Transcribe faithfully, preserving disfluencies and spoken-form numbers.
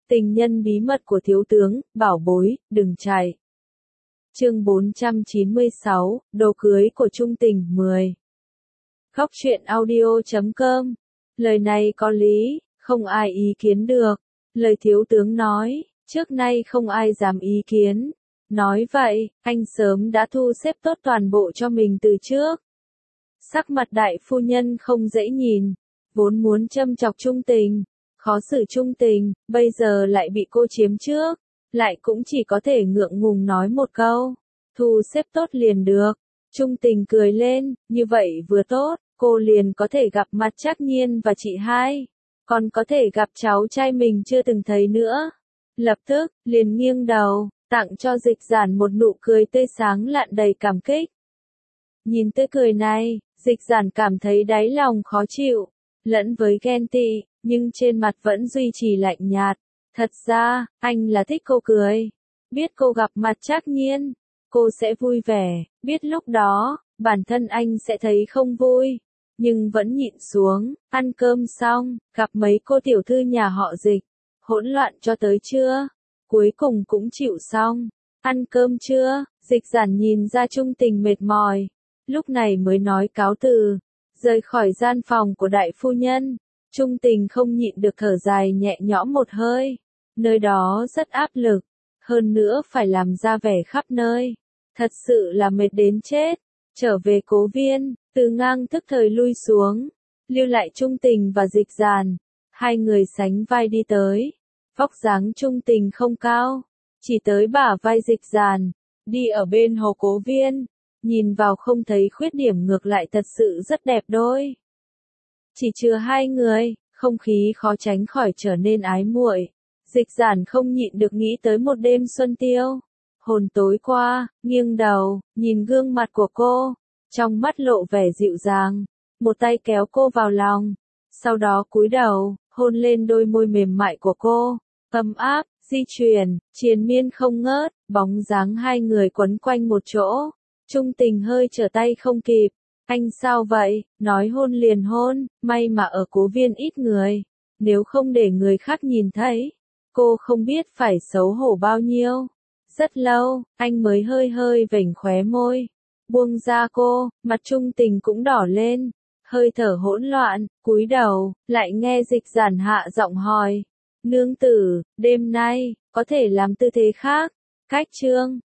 Tình nhân bí mật của thiếu tướng, bảo bối, đừng chạy. Chương bốn trăm chín mươi sáu, đồ cưới của Trung Tình mười. Khóc chuyện audio chấm com. Lời này có lý, không ai ý kiến được. Lời thiếu tướng nói, trước nay không ai dám ý kiến. Nói vậy, anh sớm đã thu xếp tốt toàn bộ cho mình từ trước. Sắc mặt đại phu nhân không dễ nhìn, vốn muốn châm chọc Trung Tình, khó xử Trung Tình, bây giờ lại bị cô chiếm trước, lại cũng chỉ có thể ngượng ngùng nói một câu, thu xếp tốt liền được. Trung Tình cười lên, như vậy vừa tốt, cô liền có thể gặp mặt Trác Nhiên và chị hai, còn có thể gặp cháu trai mình chưa từng thấy nữa. Lập tức, liền nghiêng đầu, tặng cho Dịch Giản một nụ cười tươi sáng lạn đầy cảm kích. Nhìn tươi cười này, Dịch Giản cảm thấy đáy lòng khó chịu, lẫn với ghen tị, nhưng trên mặt vẫn duy trì lạnh nhạt. Thật ra, anh là thích cô cười. Biết cô gặp mặt Trác Nhiên, cô sẽ vui vẻ, biết lúc đó, bản thân anh sẽ thấy không vui. Nhưng vẫn nhịn xuống, ăn cơm xong, gặp mấy cô tiểu thư nhà họ Dịch, hỗn loạn cho tới trưa, cuối cùng cũng chịu xong. Ăn cơm trưa, Dịch Giản nhìn ra Trung Tình mệt mỏi, lúc này mới nói cáo từ, rời khỏi gian phòng của đại phu nhân. Trung Tình không nhịn được thở dài nhẹ nhõm một hơi, nơi đó rất áp lực, hơn nữa phải làm ra vẻ khắp nơi, thật sự là mệt đến chết. Trở về Cố Viên, Từ Ngang tức thời lui xuống, lưu lại Trung Tình và Dịch Giản, hai người sánh vai đi tới. Vóc dáng Trung Tình không cao, chỉ tới bả vai Dịch Giản, đi ở bên hồ Cố Viên, nhìn vào không thấy khuyết điểm, ngược lại thật sự rất đẹp đôi. Chỉ chừa hai người, không khí khó tránh khỏi trở nên ái muội. Dịch Giản không nhịn được nghĩ tới một đêm xuân tiêu. Hồn tối qua, nghiêng đầu, nhìn gương mặt của cô, trong mắt lộ vẻ dịu dàng, một tay kéo cô vào lòng, sau đó cúi đầu, hôn lên đôi môi mềm mại của cô, ấm áp, di chuyển, triền miên không ngớt, bóng dáng hai người quấn quanh một chỗ. Trung Tình hơi trở tay không kịp. Anh sao vậy, nói hôn liền hôn, may mà ở Cố Viên ít người, nếu không để người khác nhìn thấy, cô không biết phải xấu hổ bao nhiêu. Rất lâu, anh mới hơi hơi vểnh khóe môi, buông ra cô, mặt Trung Tình cũng đỏ lên, hơi thở hỗn loạn, cúi đầu, lại nghe Dịch Giản hạ giọng hỏi, nương tử, đêm nay, có thể làm tư thế khác, cách trương,